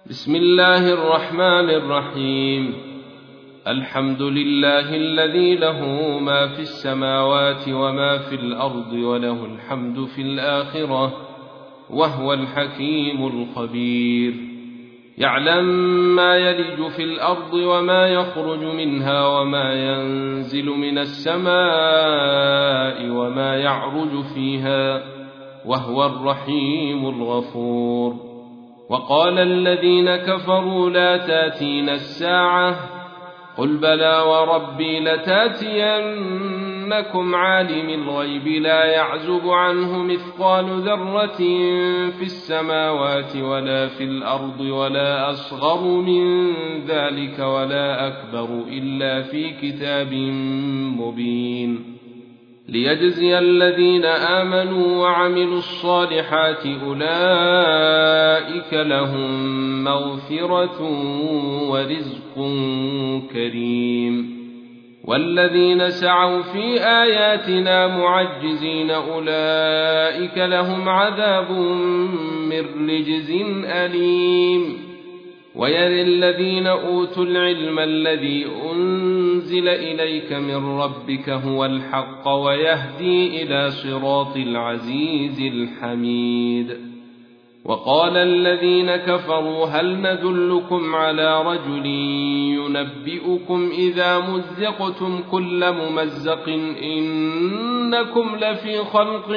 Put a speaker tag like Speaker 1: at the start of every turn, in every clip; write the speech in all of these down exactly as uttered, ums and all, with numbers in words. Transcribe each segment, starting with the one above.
Speaker 1: بسم الله الرحمن الرحيم. الحمد لله الذي له ما في السماوات وما في الأرض وله الحمد في الآخرة وهو الحكيم الخبير. يعلم ما يلج في الأرض وما يخرج منها وما ينزل من السماء وما يعرج فيها وهو الرحيم الغفور. وقال الذين كفروا لا تاتين الساعة قل بلى وربي لتاتينكم عالم الغيب لا يعزب عنه مثقال ذرة في السماوات ولا في الأرض ولا أصغر من ذلك ولا أكبر إلا في كتاب مبين ليجزي الذين آمنوا وعملوا الصالحات أولئك لهم مغفرة ورزق كريم. والذين سعوا في آياتنا معجزين أولئك لهم عذاب من رجز أليم. ويرى الذين أوتوا العلم الذي أنزل إليك من ربك هو الحق ويهدي إلى صراط العزيز الحميد. وقال الذين كفروا هل ندلكم على رجل ينبئكم إذا مزقتم كل ممزق إنكم لفي خلق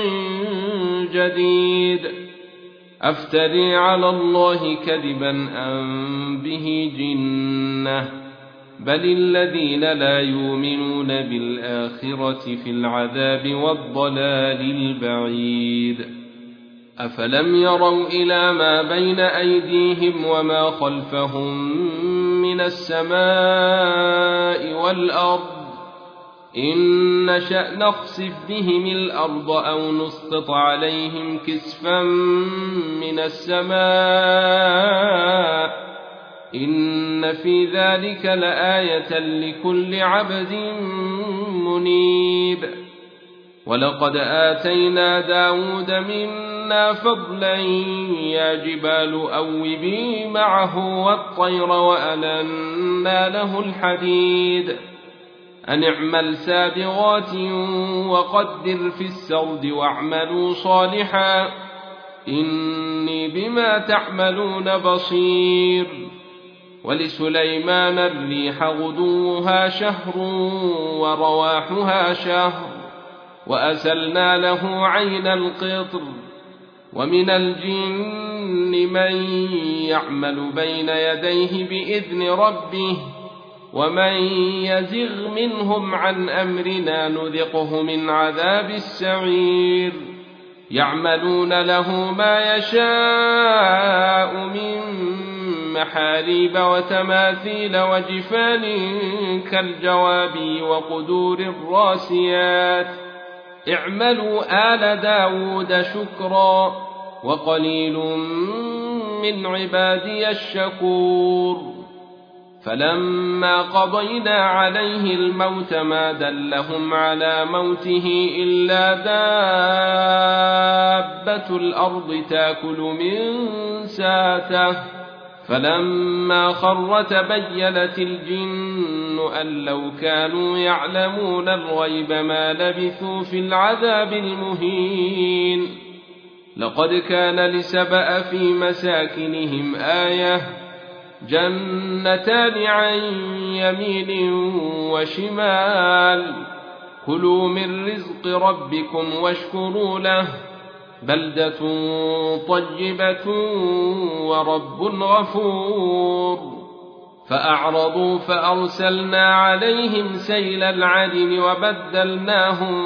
Speaker 1: جديد أفتري على الله كذبا أم به جنة بل الذين لا يؤمنون بالآخرة في العذاب والضلال البعيد. أفلم يروا إلى ما بين أيديهم وما خلفهم من السماء والأرض إن نشأ نخسف بهم الأرض أو نسقط عليهم كسفا من السماء إن في ذلك لآية لكل عبد منيب. ولقد آتينا داود منا فضلا يا جبال أوبي معه والطير وألنا له الحديد أن اعمل سابغات وقدر في السرد واعملوا صالحا إني بما تعملون بصير. ولسليمان الريح غدوها شهر ورواحها شهر وأسلنا له عين القطر. ومن الجن من يعمل بين يديه بإذن ربه ومن يزغ منهم عن أمرنا نذقه من عذاب السعير. يعملون له ما يشاء من محاريب وتماثيل وجفان كالجواب وقدور الراسيات اعملوا آل داود شكرا وقليل من عبادي الشكور. فلما قضينا عليه الموت ما دلهم على موته إلا دابة الأرض تأكل من ساته فلما خر تبينت الجن أن لو كانوا يعلمون الغيب ما لبثوا في العذاب المهين. لقد كان لسبأ في مساكنهم آية جنتان عن يمين وشمال كلوا من رزق ربكم واشكروا له بلدة طيبة ورب غفور. فأعرضوا فأرسلنا عليهم سيل العرم وبدلناهم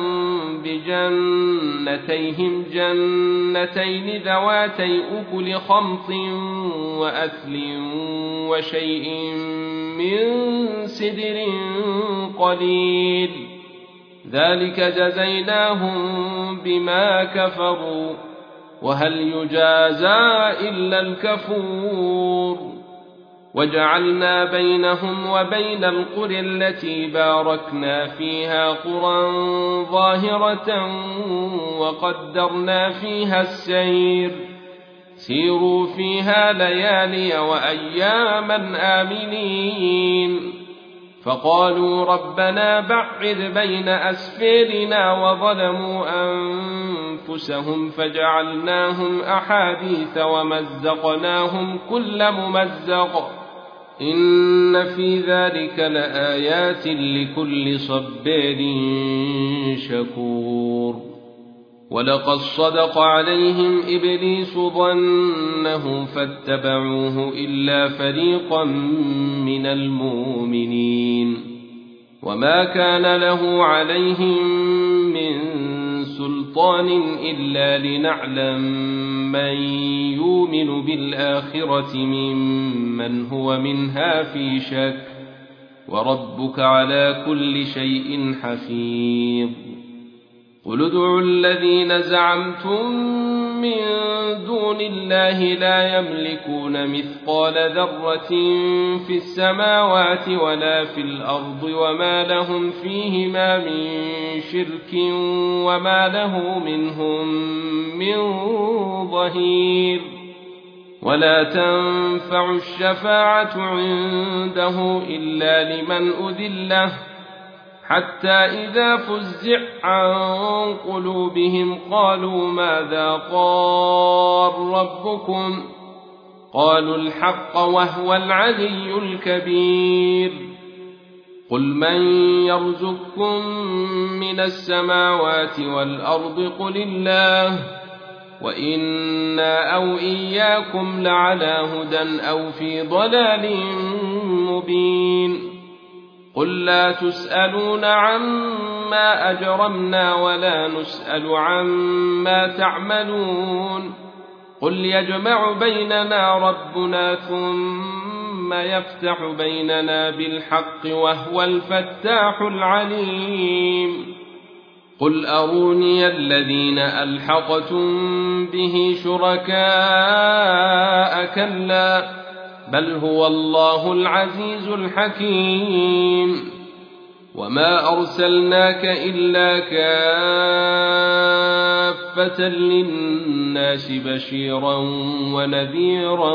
Speaker 1: بجنتيهم جنتين ذواتي أكل خمط وأثل وشيء من سدر قليل ذلك جزيناهم بما كفروا وهل يجازى إلا الكفور. وجعلنا بينهم وبين القرى التي باركنا فيها قرى ظاهرة وقدرنا فيها السير سيروا فيها ليالي وأياما آمنين فقالوا ربنا بعد بين أسفارنا وظلموا أنفسهم فجعلناهم أحاديث ومزقناهم كل ممزق إن في ذلك لآيات لكل صبار شكور ولقد صدق عليهم إبليس ظنه فاتبعوه إلا فريقا من المؤمنين وما كان له عليهم من سلطان إلا لنعلم من يؤمن بالآخرة ممن هو منها في شك وربك على كل شيء حفيظ قل ادعوا الذين زعمتم من دون الله لا يملكون مثقال ذرة في السماوات ولا في الأرض وما لهم فيهما من شرك وما له منهم من ظهير ولا تنفع الشفاعة عنده إلا لمن أذن له حتى إذا فزع عن قلوبهم قالوا ماذا قال ربكم قالوا الحق وهو العلي الكبير قل من يرزقكم من السماوات والأرض قل الله وإنا أو إياكم لعلى هدى أو في ضلال مبين قل لا تسألون عما أجرمنا ولا نسأل عما تعملون قل يجمع بيننا ربنا ثم يفتح بيننا بالحق وهو الفتاح العليم قل أروني الذين ألحقتم به شركاء كلا بل هو الله العزيز الحكيم وما أرسلناك إلا كافة للناس بشيرا ونذيرا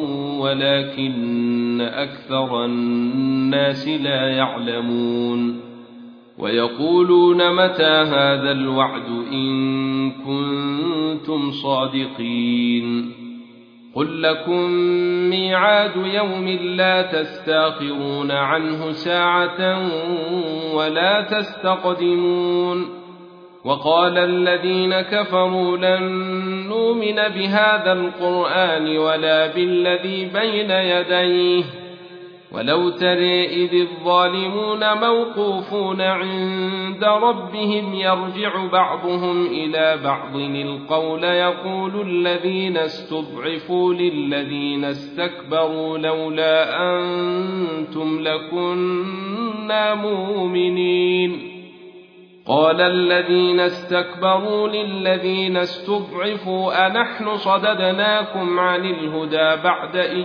Speaker 1: ولكن أكثر الناس لا يعلمون ويقولون متى هذا الوعد إن كنتم صادقين قل لكم ميعاد يوم لا تستاخرون عنه ساعة ولا تستقدمون وقال الذين كفروا لن نؤمن بهذا القرآن ولا بالذي بين يديه ولو ترى إذ الظالمون موقوفون عند ربهم يرجع بعضهم إلى بعض القول يقول الذين استضعفوا للذين استكبروا لولا أنتم لكنا مؤمنين قال الذين استكبروا للذين استضعفوا أنحن صددناكم عن الهدى بعد إذ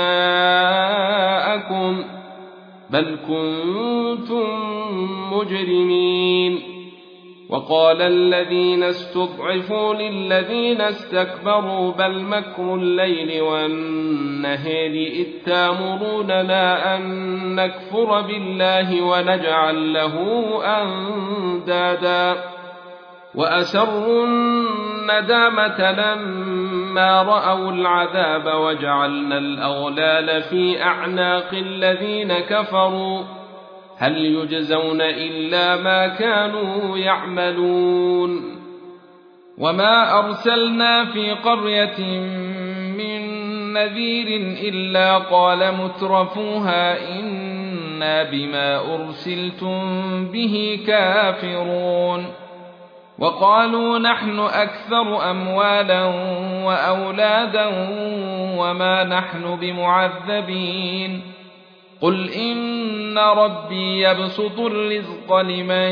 Speaker 1: جاءكم بل كنتم مجرمين وقال الذين استضعفوا للذين استكبروا بل مكر الليل والنهار إذ تامروننا أن نكفر بالله ونجعل له أندادا وأسروا الندامة لما رأوا العذاب وجعلنا الأغلال في أعناق الذين كفروا هل يجزون إلا ما كانوا يعملون وما أرسلنا في قرية من نذير إلا قال مترفوها إنا بما أرسلتم به كافرون وقالوا نحن أكثر أموالا وأولادا وما نحن بمعذبين قل إن ربي يبسط الرزق لمن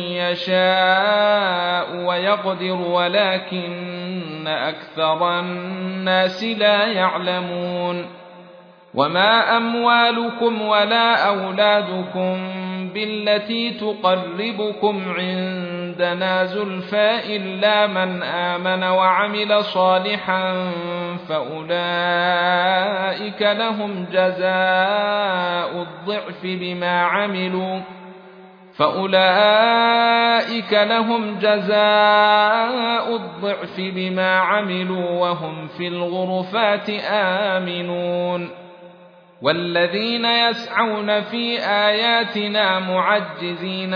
Speaker 1: يشاء ويقدر ولكن أكثر الناس لا يعلمون وما أموالكم ولا أولادكم بالتي تقربكم عندنا زلفى إلا من آمن وعمل صالحا فأولئك لهم جزاء الضعف بما عملوا فأولئك لهم جزاء الضعف بما عملوا وهم في الغرفات آمنون والذين يسعون في آياتنا معجزين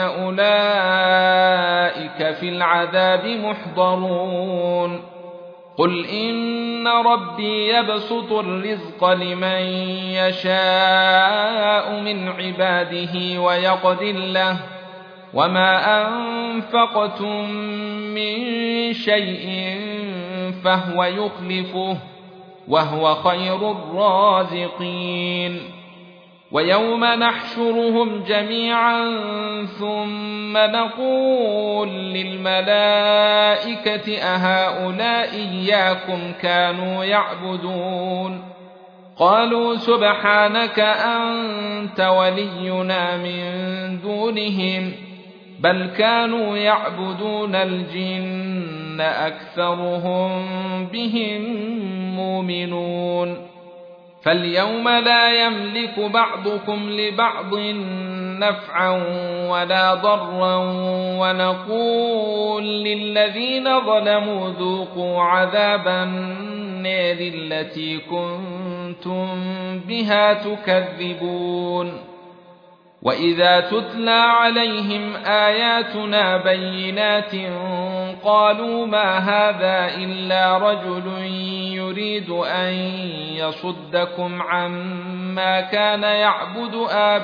Speaker 1: أولئك في العذاب محضرون قل إن ربي يبسط الرزق لمن يشاء من عباده ويقدر له وما أنفقتم من شيء فهو يخلفه وهو خير الرازقين ويوم نحشرهم جميعا ثم نقول للملائكة أهؤلاء إياكم كانوا يعبدون قالوا سبحانك أنت ولينا من دونهم بل كانوا يعبدون الجن أكثرهم بهم مؤمنون فاليوم لا يملك بعضكم لبعض نفعا ولا ضرا ونقول للذين ظلموا ذوقوا عذاب النار التي كنتم بها تكذبون وإذا تتلى عليهم آياتنا بينات قالوا ما هذا إلا رجل يريد أن يصدكم عما كان يعبد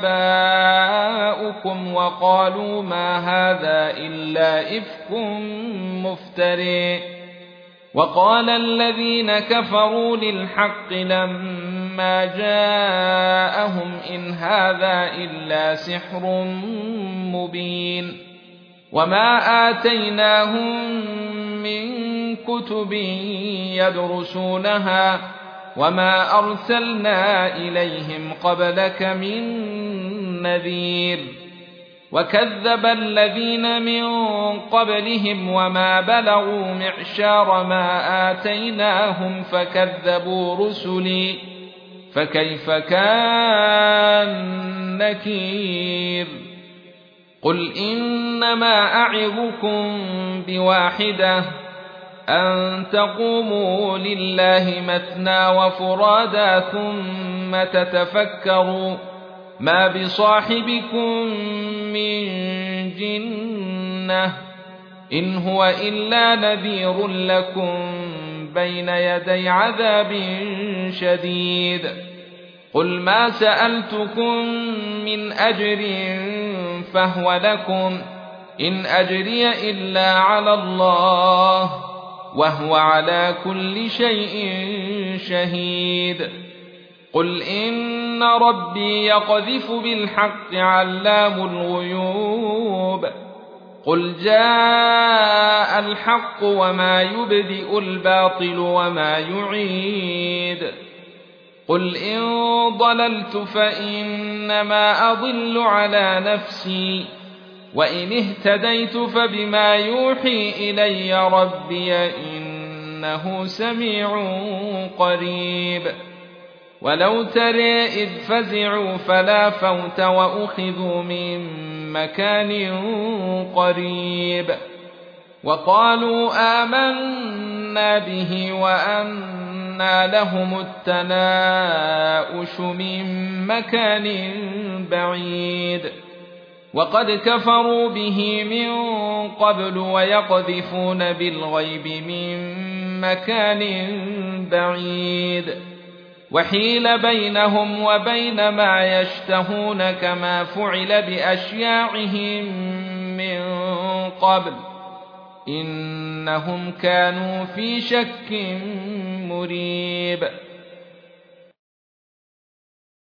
Speaker 1: آباؤكم وقالوا ما هذا إلا إفك مفتري وقال الذين كفروا للحق لما جاءهم إن هذا إلا سحر مبين وما آتيناهم من كتب يدرسونها وما أرسلنا إليهم قبلك من نذير وكذب الذين من قبلهم وما بلغوا معشار ما آتيناهم فكذبوا رسلي فكيف كان نكير قل إنما أعظكم بواحدة أن تقوموا لله مثنى وفرادا ثم تتفكروا ما بصاحبكم من جنة إن هو إلا نذير لكم بين يدي عذاب شديد قل ما سألتكم من أجر فهو لكم إن أجري إلا على الله وهو على كل شيء شهيد قل إن ربي يقذف بالحق علام الغيوب قل جاء الحق وما يبدئ الباطل وما يعيد قل إن ضللت فإنما أضل على نفسي وإن اهتديت فبما يوحي إلي ربي إنه سميع قريب ولو ترى إذ فزعوا فلا فوت وأخذوا من مكان قريب وقالوا آمنا به وأنى لهم التناؤش من مكان بعيد وقد كفروا به من قبل ويقذفون بالغيب من مكان بعيد وحيل بينهم وبين ما يشتهون كما فعل بأشياعهم من قبل إنهم كانوا في شك مريب